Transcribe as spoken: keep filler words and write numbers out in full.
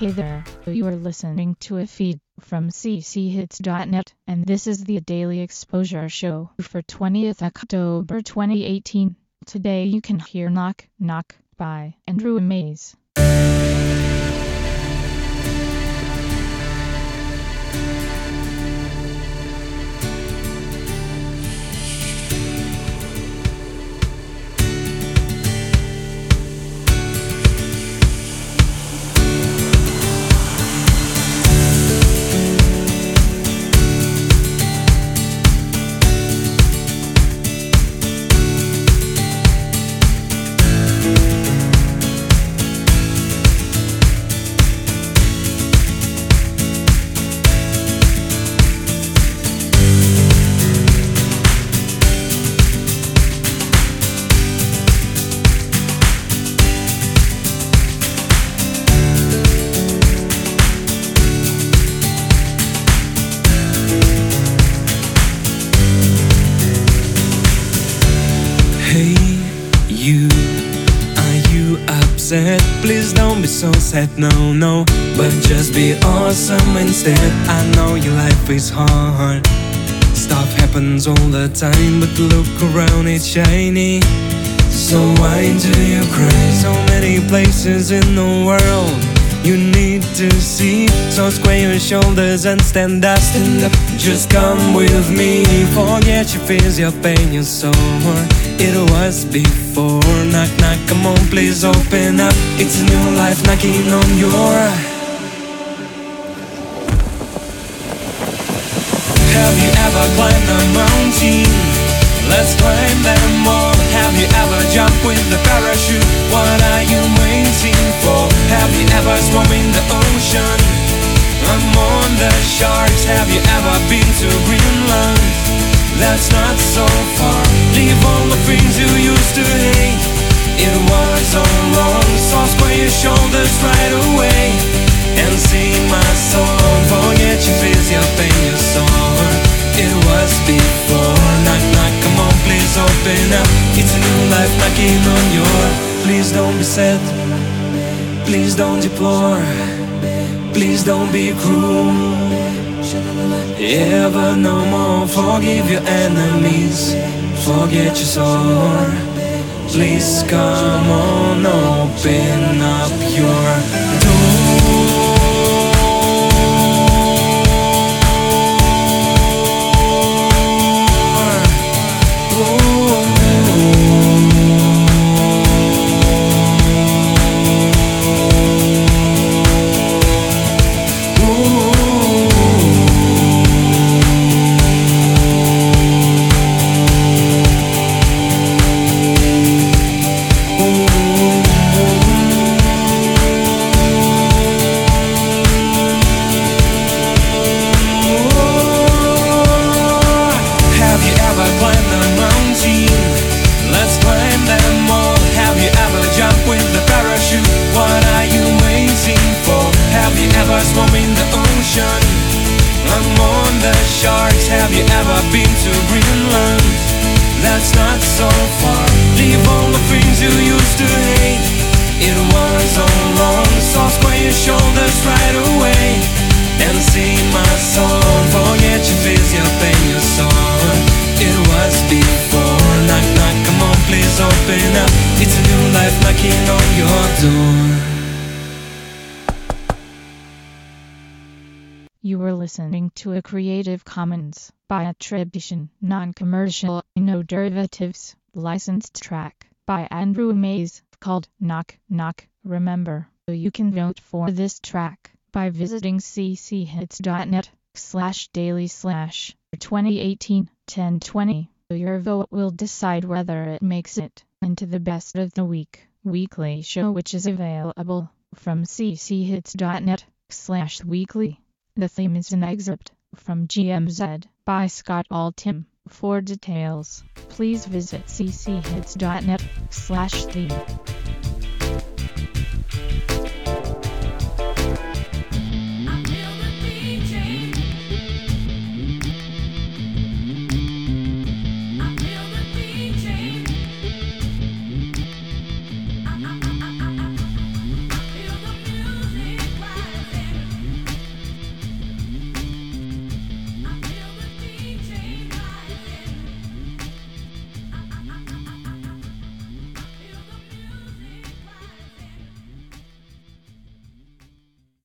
Hey there, you are listening to a feed from c c hits dot net, and this is the Daily Exposure Show for twentieth October twenty eighteen. Today you can hear Knock Knock by Andrew Mays. Hey, you, are you upset? Please don't be so sad, no, no. But just be awesome instead. I know your life is hard. Stuff happens all the time, but look around, it's shiny. So why do you cry? So many places in the world you need to see. So square your shoulders and stand up, stand up. Just come with me. Forget your fears, your pain, your sorrow. It was before. Knock, knock, come on, please open up. It's a new life knocking on your. Have you ever climbed a mountain? Let's climb them all. Have you ever jumped with a parachute? What are you waiting for? Have you ever swum in the ocean? Among the sharks. Have you ever been to Greenland? That's not so far. Leave all the things you used to hate. It was all wrong. So square your shoulders right away and sing my song. Forget your fears, your pain, your sorrow. It was before. Knock, knock, come on, please open up. It's a new life knocking on your. Please don't be sad. Please don't deplore. Please don't be cruel. Ever no more. Forgive your enemies. Forget your sorrow. Please come on, open up your door. Swum in the ocean. I'm on the sharks. Have you ever been to Greenland? That's not so far. Leave all the things you used to hate. It was all wrong. So square your shoulders right away and sing my song. Forget your fears, your pain, your sorrow. It was before. Knock, knock, come on, please open up. It's a new life knocking on your door. You were listening to a Creative Commons by attribution, non-commercial, no derivatives, licensed track by Andrew Mays called Knock Knock. Remember, you can vote for this track by visiting c c hits dot net slash daily slash twenty eighteen ten twenty. Your vote will decide whether it makes it into the best of the week weekly show, which is available from c c hits dot net slash weekly. The theme is an excerpt from G M Z by Scott Altham. For details, please visit c c hits dot net slash theme.